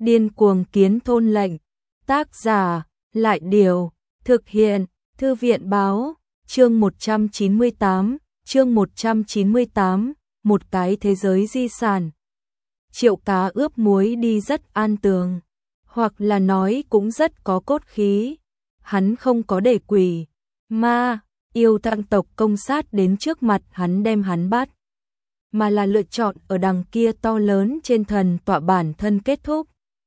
Điên cuồng kiến thôn lệnh. Tác giả, Lại Điều. Thực hiện, Thư viện báo. Chương 198, một cái thế giới di sản. Triệu Cá ướp muối đi rất an tường, hoặc là nói cũng rất có cốt khí. Hắn không có để quỷ, ma, yêu tăng tộc công sát đến trước mặt hắn đem hắn bắt, mà là lựa chọn ở đằng kia to lớn trên thần tọa bản thân kết thúc.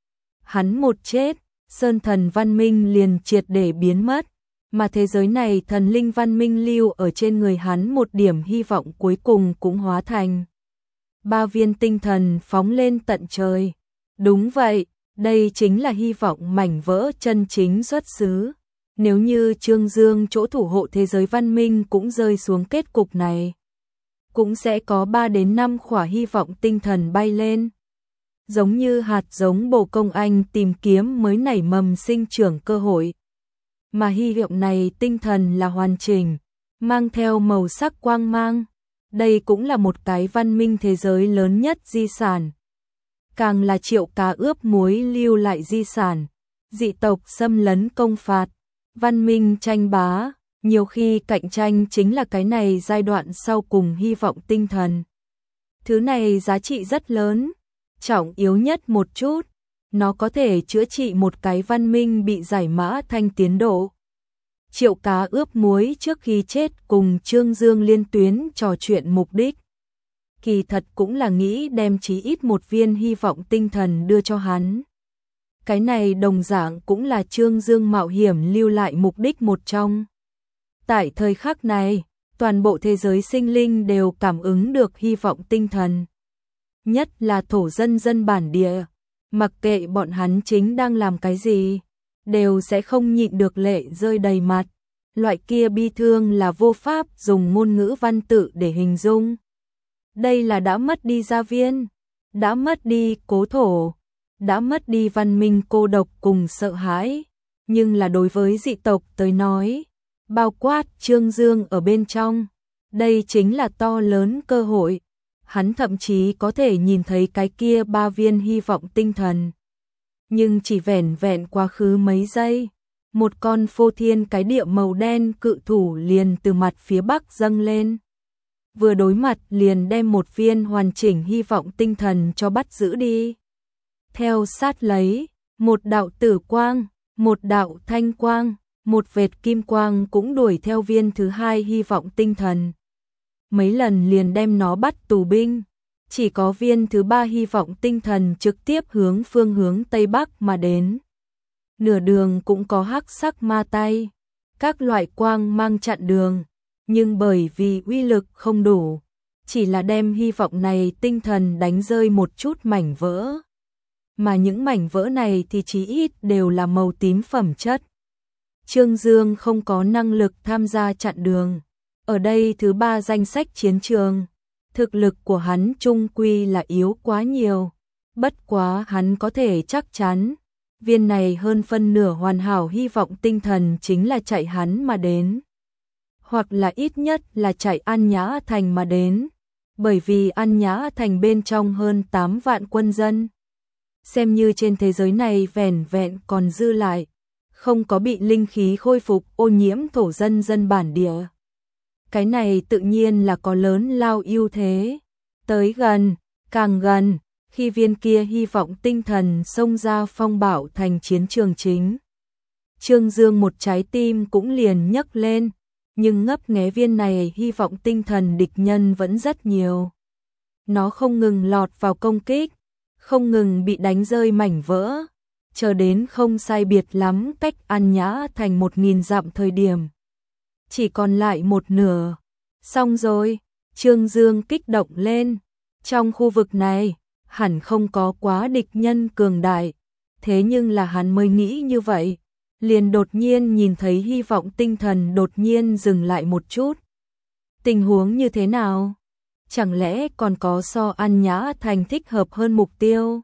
Hắn một chết, sơn thần văn minh liền triệt để biến mất, mà thế giới này thần linh văn minh lưu ở trên người hắn một điểm hy vọng cuối cùng cũng hóa thành 3 viên tinh thần phóng lên tận trời. Đúng vậy, đây chính là hy vọng mảnh vỡ chân chính xuất xứ. Nếu như Trương Dương chỗ thủ hộ thế giới văn minh cũng rơi xuống kết cục này, cũng sẽ có 3 đến 5 khỏa hy vọng tinh thần bay lên. Giống như hạt giống bồ công anh tìm kiếm mới nảy mầm sinh trưởng cơ hội. Mà hy vọng này tinh thần là hoàn chỉnh, mang theo màu sắc quang mang. Đây cũng là một cái văn minh thế giới lớn nhất di sản. Càng là Triệu Cá ướp muối lưu lại di sản. Dị tộc xâm lấn công phạt, văn minh tranh bá, nhiều khi cạnh tranh chính là cái này giai đoạn sau cùng hy vọng tinh thần. Thứ này giá trị rất lớn, trọng yếu nhất một chút, nó có thể chữa trị một cái văn minh bị giải mã thanh tiến độ. Triệu Cá ướp muối trước khi chết cùng Trương Dương liên tuyến trò chuyện mục đích. Kỳ thật cũng là nghĩ đem chí ít một viên hy vọng tinh thần đưa cho hắn. Cái này đồng dạng cũng là Trương Dương mạo hiểm lưu lại mục đích một trong. Tại thời khắc này, toàn bộ thế giới sinh linh đều cảm ứng được hy vọng tinh thần. Nhất là thổ dân dân bản địa, mặc kệ bọn hắn chính đang làm cái gì, đều sẽ không nhịn được lệ rơi đầy mặt. Loại kia bi thương là vô pháp dùng ngôn ngữ văn tự để hình dung. Đây là đã mất đi gia viên, đã mất đi cố thổ, đã mất đi văn minh cô độc cùng sợ hãi. Nhưng là đối với dị tộc tới nói, bao quát Trương Dương ở bên trong, đây chính là to lớn cơ hội. Hắn thậm chí có thể nhìn thấy cái kia 3 viên hy vọng tinh thần. Nhưng chỉ vẻn vẹn quá khứ mấy giây, một con phô thiên cái địa màu đen cự thủ liền từ mặt phía bắc dâng lên. Vừa đối mặt liền đem một viên hoàn chỉnh hy vọng tinh thần cho bắt giữ đi. Theo sát lấy, một đạo tử quang, một đạo thanh quang, một vệt kim quang cũng đuổi theo viên thứ 2 hy vọng tinh thần. Mấy lần liền đem nó bắt tù binh, chỉ có viên thứ 3 hy vọng tinh thần trực tiếp hướng phương hướng Tây Bắc mà đến. Nửa đường cũng có hắc sắc ma tay, các loại quang mang chặn đường, nhưng bởi vì uy lực không đủ, chỉ là đem hy vọng này tinh thần đánh rơi một chút mảnh vỡ. Mà những mảnh vỡ này thì chí ít đều là màu tím phẩm chất. Trương Dương không có năng lực tham gia chặn đường. Ở đây thứ 3 danh sách chiến trường, thực lực của hắn chung quy là yếu quá nhiều. Bất quá hắn có thể chắc chắn, viên này hơn phân nửa hoàn hảo hy vọng tinh thần chính là chạy hắn mà đến. Hoặc là ít nhất là chạy An Nhã Thành mà đến. Bởi vì An Nhã Thành bên trong hơn 8 vạn quân dân. Xem như trên thế giới này vẻn vẹn còn dư lại, không có bị linh khí khôi phục ô nhiễm thổ dân dân bản địa. Cái này tự nhiên là có lớn lao ưu thế. Tới gần, càng gần, khi viên kia hy vọng tinh thần xông ra phong bảo thành chiến trường chính. Trương Dương một trái tim cũng liền nhấc lên, nhưng ngấp nghé viên này hy vọng tinh thần địch nhân vẫn rất nhiều. Nó không ngừng lọt vào công kích, không ngừng bị đánh rơi mảnh vỡ, chờ đến không sai biệt lắm cách An Nhã Thành 1000 dặm thời điểm. Chỉ còn lại một nửa. Xong rồi, Trương Dương kích động lên. Trong khu vực này, hẳn không có quá địch nhân cường đại. Thế nhưng là hắn mới nghĩ như vậy. Liền đột nhiên nhìn thấy hy vọng tinh thần đột nhiên dừng lại một chút. Tình huống như thế nào? Chẳng lẽ còn có so An Nhã Thành thích hợp hơn mục tiêu?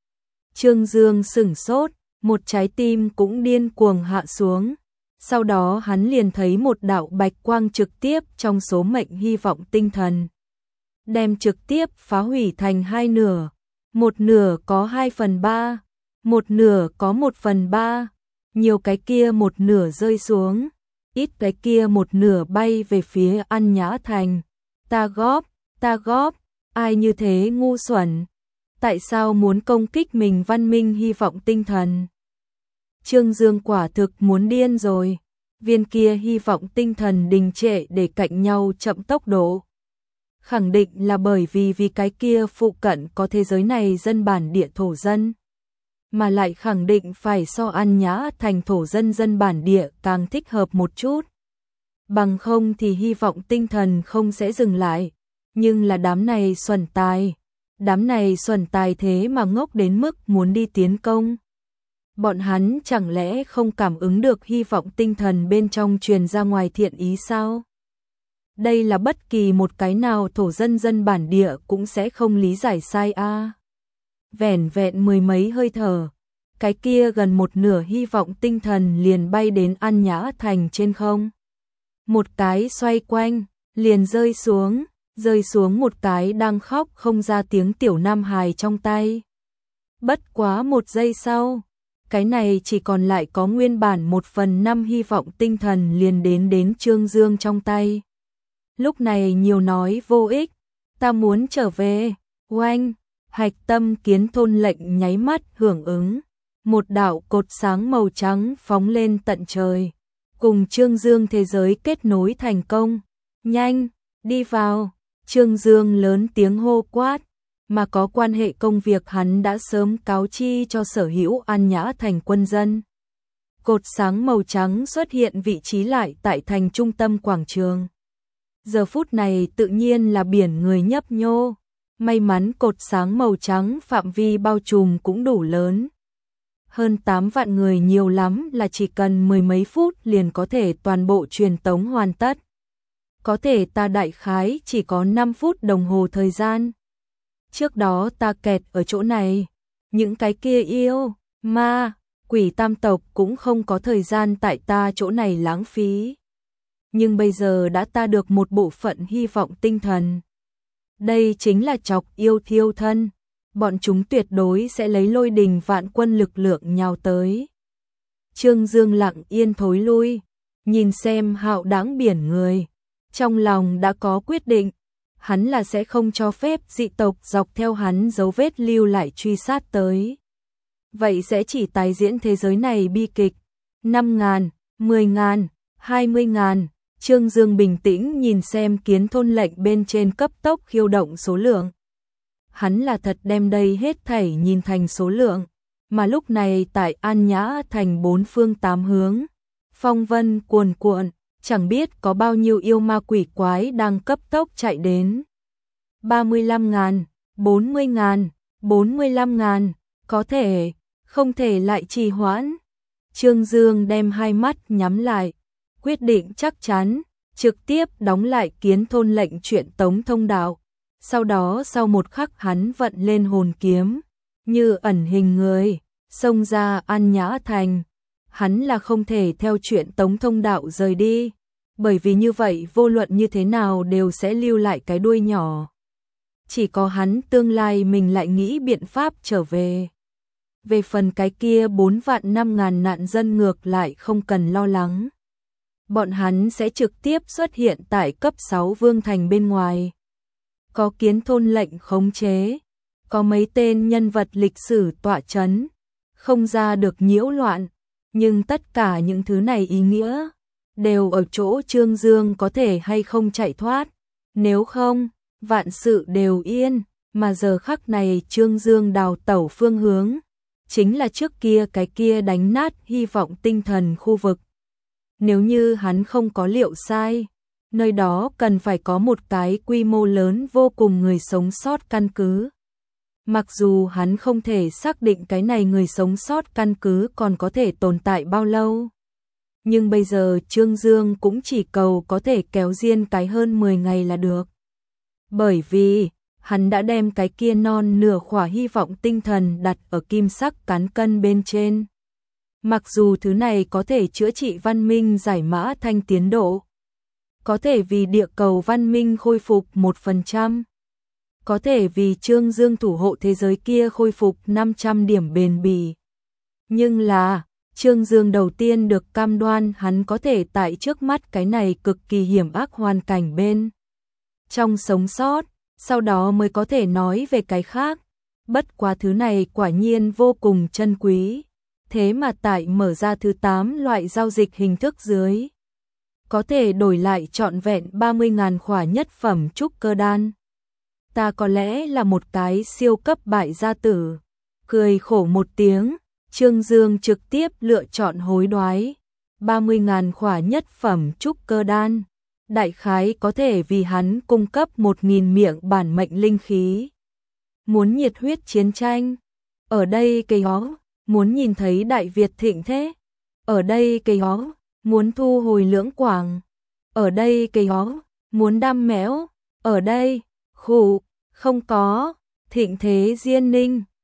Trương Dương sửng sốt, một trái tim cũng điên cuồng hạ xuống. Sau đó hắn liền thấy một đạo bạch quang trực tiếp trong số mệnh hy vọng tinh thần. Đem trực tiếp phá hủy thành 2 nửa. Một nửa có 2/3, một nửa có 1/3, nhiều cái kia một nửa rơi xuống, ít cái kia một nửa bay về phía An Nhã Thành. Ta góp, ai như thế ngu xuẩn? Tại sao muốn công kích mình văn minh hy vọng tinh thần? Trương Dương quả thực muốn điên rồi. Viên kia hy vọng tinh thần đình trệ để cạnh nhau chậm tốc độ. Khẳng định là bởi vì cái kia phụ cận có thế giới này dân bản địa thổ dân. Mà lại khẳng định phải so An Nhã Thành thổ dân dân bản địa càng thích hợp một chút. Bằng không thì hy vọng tinh thần không sẽ dừng lại. Nhưng là đám này xuẩn tài thế mà ngốc đến mức muốn đi tiến công. Bọn hắn chẳng lẽ không cảm ứng được hy vọng tinh thần bên trong truyền ra ngoài thiện ý sao? Đây là bất kỳ một cái nào thổ dân dân bản địa cũng sẽ không lý giải sai a. Vẻn vẹn mười mấy hơi thở, cái kia gần một nửa hy vọng tinh thần liền bay đến An Nhã Thành trên không. Một cái xoay quanh, liền rơi xuống một cái đang khóc không ra tiếng tiểu nam hài trong tay. Bất quá một giây sau, cái này chỉ còn lại có nguyên bản 1/5 hy vọng tinh thần liền đến Trương Dương trong tay. Lúc này nhiều nói vô ích, ta muốn trở về. Oanh, hạch tâm kiến thôn lệnh nháy mắt hưởng ứng. Một đạo cột sáng màu trắng phóng lên tận trời, cùng Trương Dương thế giới kết nối thành công. Nhanh, đi vào. Trương Dương lớn tiếng hô quát, mà có quan hệ công việc hắn đã sớm cáo chi cho sở hữu An Nhã Thành quân dân. Cột sáng màu trắng xuất hiện vị trí lại tại thành trung tâm quảng trường. Giờ phút này tự nhiên là biển người nhấp nhô. May mắn cột sáng màu trắng phạm vi bao trùm cũng đủ lớn. Hơn 8 vạn người nhiều lắm là chỉ cần mười mấy phút liền có thể toàn bộ truyền tống hoàn tất. Có thể ta đại khái chỉ có 5 phút đồng hồ thời gian. Trước đó ta kẹt ở chỗ này, những cái kia yêu, ma, quỷ tam tộc cũng không có thời gian tại ta chỗ này lãng phí. Nhưng bây giờ đã ta được một bộ phận hy vọng tinh thần. Đây chính là chọc yêu thiêu thân, bọn chúng tuyệt đối sẽ lấy lôi đình vạn quân lực lượng nhào tới. Trương Dương lặng yên thối lui, nhìn xem hạo đãng biển người, trong lòng đã có quyết định, hắn là sẽ không cho phép dị tộc dọc theo hắn dấu vết lưu lại truy sát tới. Vậy sẽ chỉ tái diễn thế giới này bi kịch. 5.000, 10.000, 20.000. Trương Dương bình tĩnh nhìn xem kiến thôn lệnh bên trên cấp tốc khiêu động số lượng. Hắn là thật đem đây hết thảy nhìn thành số lượng, mà lúc này tại An Nhã Thành 4 phương 8 hướng, phong vân cuồn cuộn, chẳng biết có bao nhiêu yêu ma quỷ quái đang cấp tốc chạy đến. 35.000, 40.000, 45.000, có thể, không thể lại trì hoãn. Trương Dương đem hai mắt nhắm lại, quyết định chắc chắn, trực tiếp đóng lại kiến thôn lệnh truyền tống thông đạo. Sau đó sau một khắc hắn vận lên hồn kiếm, như ẩn hình người, xông ra An Nhã Thành. Hắn là không thể theo truyền tống thông đạo rời đi, bởi vì như vậy vô luận như thế nào đều sẽ lưu lại cái đuôi nhỏ. Chỉ có hắn tương lai mình lại nghĩ biện pháp trở về. Về phần cái kia 4.500.000 nạn dân ngược lại không cần lo lắng. Bọn hắn sẽ trực tiếp xuất hiện tại cấp 6 vương thành bên ngoài. Có kiến thôn lệnh khống chế, có mấy tên nhân vật lịch sử tọa chấn, không ra được nhiễu loạn, nhưng tất cả những thứ này ý nghĩa đều ở chỗ Trương Dương có thể hay không chạy thoát, nếu không, vạn sự đều yên, mà giờ khắc này Trương Dương đào tẩu phương hướng, chính là trước kia cái kia đánh nát hy vọng tinh thần khu vực. Nếu như hắn không có liệu sai, nơi đó cần phải có một cái quy mô lớn vô cùng người sống sót căn cứ. Mặc dù hắn không thể xác định cái này người sống sót căn cứ còn có thể tồn tại bao lâu. Nhưng bây giờ Trương Dương cũng chỉ cầu có thể kéo riêng cái hơn 10 ngày là được. Bởi vì, hắn đã đem cái kia non nửa khỏa hy vọng tinh thần đặt ở kim sắc cán cân bên trên. Mặc dù thứ này có thể chữa trị văn minh giải mã thanh tiến độ, có thể vì địa cầu văn minh khôi phục 1%, có thể vì Trương Dương thủ hộ thế giới kia khôi phục 500 điểm bền bỉ, Nhưng là, Trương Dương đầu tiên được cam đoan hắn có thể tại trước mắt cái này cực kỳ hiểm ác hoàn cảnh bên trong sống sót, sau đó mới có thể nói về cái khác. Bất quá thứ này quả nhiên vô cùng chân quý. Thế mà tại mở ra thứ 8 loại giao dịch hình thức dưới, có thể đổi lại trọn vẹn 30.000 khỏa nhất phẩm trúc cơ đan. Ta có lẽ là một cái siêu cấp bại gia tử. Cười khổ một tiếng, Trương Dương trực tiếp lựa chọn hối đoái. 30.000 khỏa nhất phẩm trúc cơ đan. Đại khái có thể vì hắn cung cấp 1.000 miệng bản mệnh linh khí. Muốn nhiệt huyết chiến tranh. Ở đây cây hó, muốn nhìn thấy Đại Việt thịnh thế. Ở đây cây hó, muốn thu hồi Lưỡng Quảng. Ở đây cây hó, muốn đam mẽo. Ở đây, khụ, không có, thịnh thế Diên Ninh.